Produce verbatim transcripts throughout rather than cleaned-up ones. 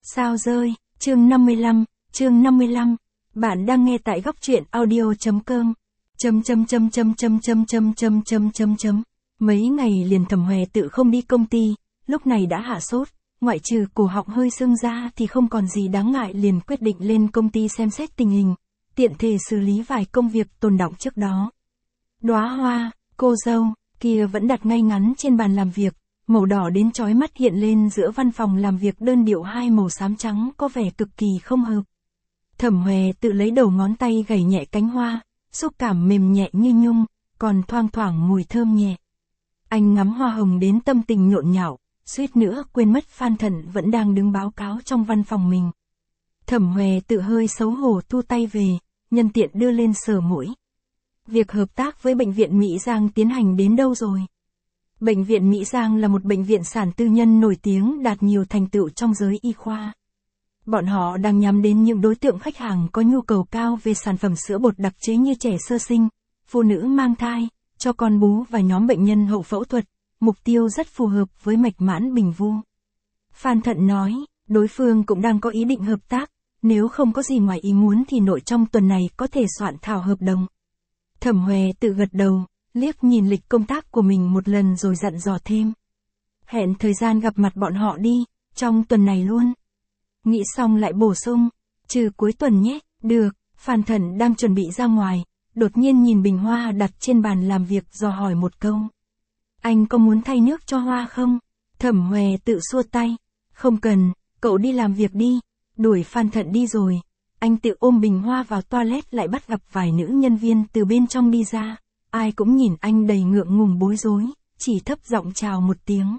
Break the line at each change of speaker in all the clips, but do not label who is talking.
Sao rơi, chương năm mươi lăm, chương năm mươi lăm. Bạn đang nghe tại góc truyện audio.com. Chấm chấm chấm chấm chấm chấm chấm chấm chấm chấm chấm. Mấy ngày liền Thẩm Hòe tự không đi công ty, lúc này đã hạ sốt, ngoại trừ cổ họng hơi sưng ra thì không còn gì đáng ngại, liền quyết định lên công ty xem xét tình hình, tiện thể xử lý vài công việc tồn đọng trước đó. Đóa hoa, cô dâu, kia vẫn đặt ngay ngắn trên bàn làm việc, màu đỏ đến chói mắt hiện lên giữa văn phòng làm việc đơn điệu hai màu xám trắng có vẻ cực kỳ không hợp. Thẩm Hòe tự lấy đầu ngón tay gảy nhẹ cánh hoa, xúc cảm mềm nhẹ như nhung, còn thoang thoảng mùi thơm nhẹ. Anh ngắm hoa hồng đến tâm tình nhộn nhạo, suýt nữa quên mất Phan Thận vẫn đang đứng báo cáo trong văn phòng mình. Thẩm Hòe tự hơi xấu hổ thu tay về, nhân tiện đưa lên sờ mũi. Việc hợp tác với Bệnh viện Mỹ Giang tiến hành đến đâu rồi? Bệnh viện Mỹ Giang là một bệnh viện sản tư nhân nổi tiếng đạt nhiều thành tựu trong giới y khoa. Bọn họ đang nhắm đến những đối tượng khách hàng có nhu cầu cao về sản phẩm sữa bột đặc chế như trẻ sơ sinh, phụ nữ mang thai, cho con bú và nhóm bệnh nhân hậu phẫu thuật, mục tiêu rất phù hợp với mạch mãn bình vu. Phan Thận nói, đối phương cũng đang có ý định hợp tác, nếu không có gì ngoài ý muốn thì nội trong tuần này có thể soạn thảo hợp đồng. Thẩm Hòe tự gật đầu, liếc nhìn lịch công tác của mình một lần rồi dặn dò thêm. Hẹn thời gian gặp mặt bọn họ đi, trong tuần này luôn. Nghĩ xong lại bổ sung, trừ cuối tuần nhé, được. Phan Thận đang chuẩn bị ra ngoài, đột nhiên nhìn bình hoa đặt trên bàn làm việc dò hỏi một câu. Anh có muốn thay nước cho hoa không? Thẩm Hòe tự xua tay, không cần, cậu đi làm việc đi. Đuổi Phan Thận đi rồi, anh tự ôm bình hoa vào toilet, lại bắt gặp vài nữ nhân viên từ bên trong đi ra. Ai cũng nhìn anh đầy ngượng ngùng bối rối, chỉ thấp giọng chào một tiếng.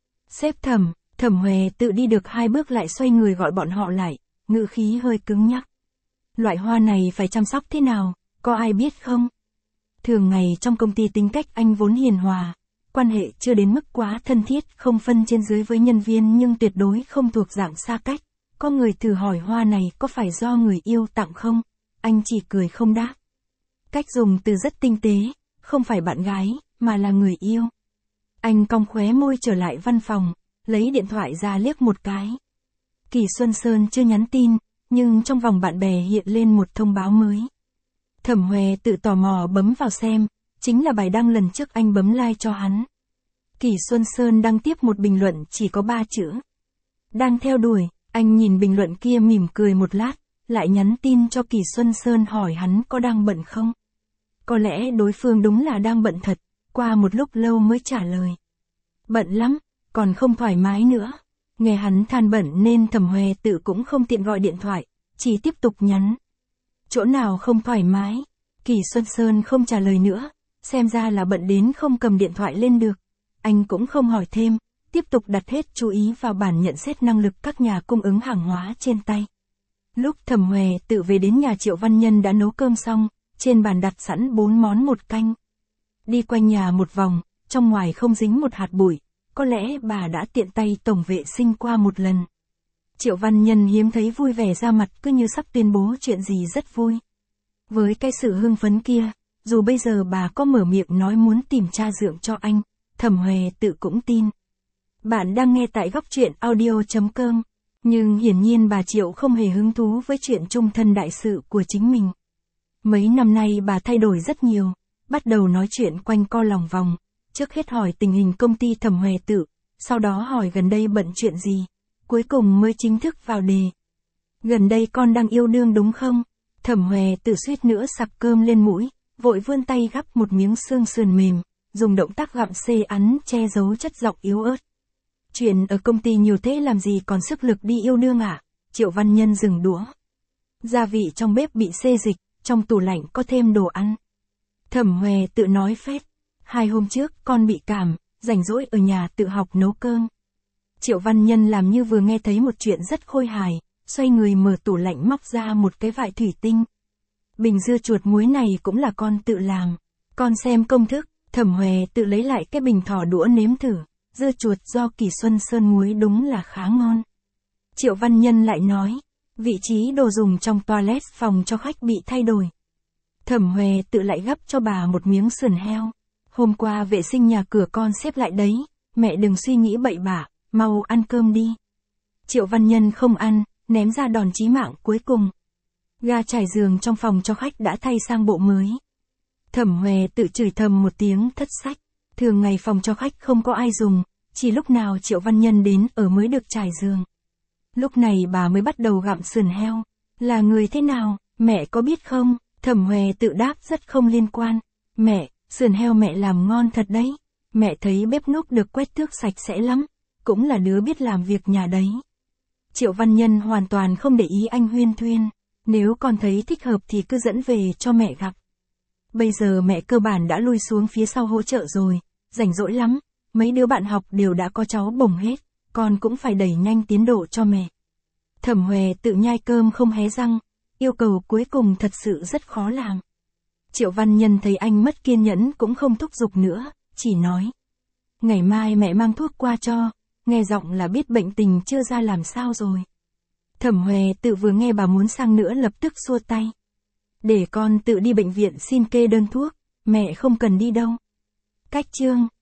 Sếp Thẩm. Thẩm Hòe tự đi được hai bước lại xoay người gọi bọn họ lại, ngữ khí hơi cứng nhắc. Loại hoa này phải chăm sóc thế nào, có ai biết không? Thường ngày trong công ty tính cách anh vốn hiền hòa, quan hệ chưa đến mức quá thân thiết, không phân trên dưới với nhân viên nhưng tuyệt đối không thuộc dạng xa cách. Có người thử hỏi hoa này có phải do người yêu tặng không? Anh chỉ cười không đáp. Cách dùng từ rất tinh tế, không phải bạn gái, mà là người yêu. Anh cong khóe môi trở lại văn phòng, lấy điện thoại ra liếc một cái. Kỳ Xuân Sơn chưa nhắn tin, nhưng trong vòng bạn bè hiện lên một thông báo mới. Thẩm Hòe tự tò mò bấm vào xem, chính là bài đăng lần trước anh bấm like cho hắn. Kỳ Xuân Sơn đăng tiếp một bình luận chỉ có ba chữ. Đang theo đuổi, anh nhìn bình luận kia mỉm cười một lát, lại nhắn tin cho Kỳ Xuân Sơn hỏi hắn có đang bận không. Có lẽ đối phương đúng là đang bận thật, qua một lúc lâu mới trả lời. Bận lắm. Còn không thoải mái nữa. Nghe hắn than bận nên Thẩm Hòe tự cũng không tiện gọi điện thoại, chỉ tiếp tục nhắn. Chỗ nào không thoải mái? Kỳ Xuân Sơn không trả lời nữa, xem ra là bận đến không cầm điện thoại lên được. Anh cũng không hỏi thêm, tiếp tục đặt hết chú ý vào bản nhận xét năng lực các nhà cung ứng hàng hóa trên tay. Lúc Thẩm Hòe tự về đến nhà Triệu Văn Nhân đã nấu cơm xong, trên bàn đặt sẵn bốn món một canh. Đi quanh nhà một vòng, trong ngoài không dính một hạt bụi. Có lẽ bà đã tiện tay tổng vệ sinh qua một lần. Triệu Văn Nhân hiếm thấy vui vẻ ra mặt, cứ như sắp tuyên bố chuyện gì rất vui. Với cái sự hưng phấn kia, dù bây giờ bà có mở miệng nói muốn tìm cha dượng cho anh, Thẩm Hòe tự cũng tin. Bạn đang nghe tại góc truyện audio.com, nhưng hiển nhiên bà Triệu không hề hứng thú với chuyện chung thân đại sự của chính mình. Mấy năm nay bà thay đổi rất nhiều, bắt đầu nói chuyện quanh co lòng vòng. Trước hết hỏi tình hình công ty Thẩm Hòe tự, sau đó hỏi gần đây bận chuyện gì, cuối cùng mới chính thức vào đề. Gần đây con đang yêu đương đúng không? Thẩm Hòe tự suýt nữa sặc cơm lên mũi, vội vươn tay gắp một miếng xương sườn mềm, dùng động tác gặm xê ắn che giấu chất giọng yếu ớt. Chuyện ở công ty nhiều thế làm gì còn sức lực đi yêu đương ạ? À? Triệu Văn Nhân dừng đũa. Gia vị trong bếp bị xê dịch, trong tủ lạnh có thêm đồ ăn. Thẩm Hòe tự nói phét. Hai hôm trước con bị cảm, rảnh rỗi ở nhà tự học nấu cơm. Triệu Văn Nhân làm như vừa nghe thấy một chuyện rất khôi hài, xoay người mở tủ lạnh móc ra một cái vại thủy tinh. Bình dưa chuột muối này cũng là con tự làm. Con xem công thức. Thẩm Hòe tự lấy lại cái bình thỏ đũa nếm thử. Dưa chuột do Kỳ Xuân Sơn muối đúng là khá ngon. Triệu Văn Nhân lại nói, vị trí đồ dùng trong toilet phòng cho khách bị thay đổi. Thẩm Hòe tự lại gắp cho bà một miếng sườn heo. Hôm qua vệ sinh nhà cửa con xếp lại đấy, mẹ đừng suy nghĩ bậy bạ, mau ăn cơm đi. Triệu Văn Nhân không ăn, ném ra đòn chí mạng cuối cùng. Ga trải giường trong phòng cho khách đã thay sang bộ mới. Thẩm Huệ tự chửi thầm một tiếng thất sách. Thường ngày phòng cho khách không có ai dùng, chỉ lúc nào Triệu Văn Nhân đến ở mới được trải giường. Lúc này bà mới bắt đầu gặm sườn heo. Là người thế nào, mẹ có biết không? Thẩm Huệ tự đáp rất không liên quan. Mẹ, sườn heo mẹ làm ngon thật đấy. Mẹ thấy bếp núc được quét tước sạch sẽ lắm. Cũng là đứa biết làm việc nhà đấy. Triệu Văn Nhân hoàn toàn không để ý anh huyên thuyên. Nếu con thấy thích hợp thì cứ dẫn về cho mẹ gặp. Bây giờ mẹ cơ bản đã lui xuống phía sau hỗ trợ rồi. Rảnh rỗi lắm. Mấy đứa bạn học đều đã có cháu bồng hết. Con cũng phải đẩy nhanh tiến độ cho mẹ. Thẩm Huệ tự nhai cơm không hé răng. Yêu cầu cuối cùng thật sự rất khó làm. Triệu Văn Nhân thấy anh mất kiên nhẫn cũng không thúc giục nữa, chỉ nói. Ngày mai mẹ mang thuốc qua cho, nghe giọng là biết bệnh tình chưa ra làm sao rồi. Thẩm Huệ tự vừa nghe bà muốn sang nữa lập tức xua tay. Để con tự đi bệnh viện xin kê đơn thuốc, mẹ không cần đi đâu. Cách chương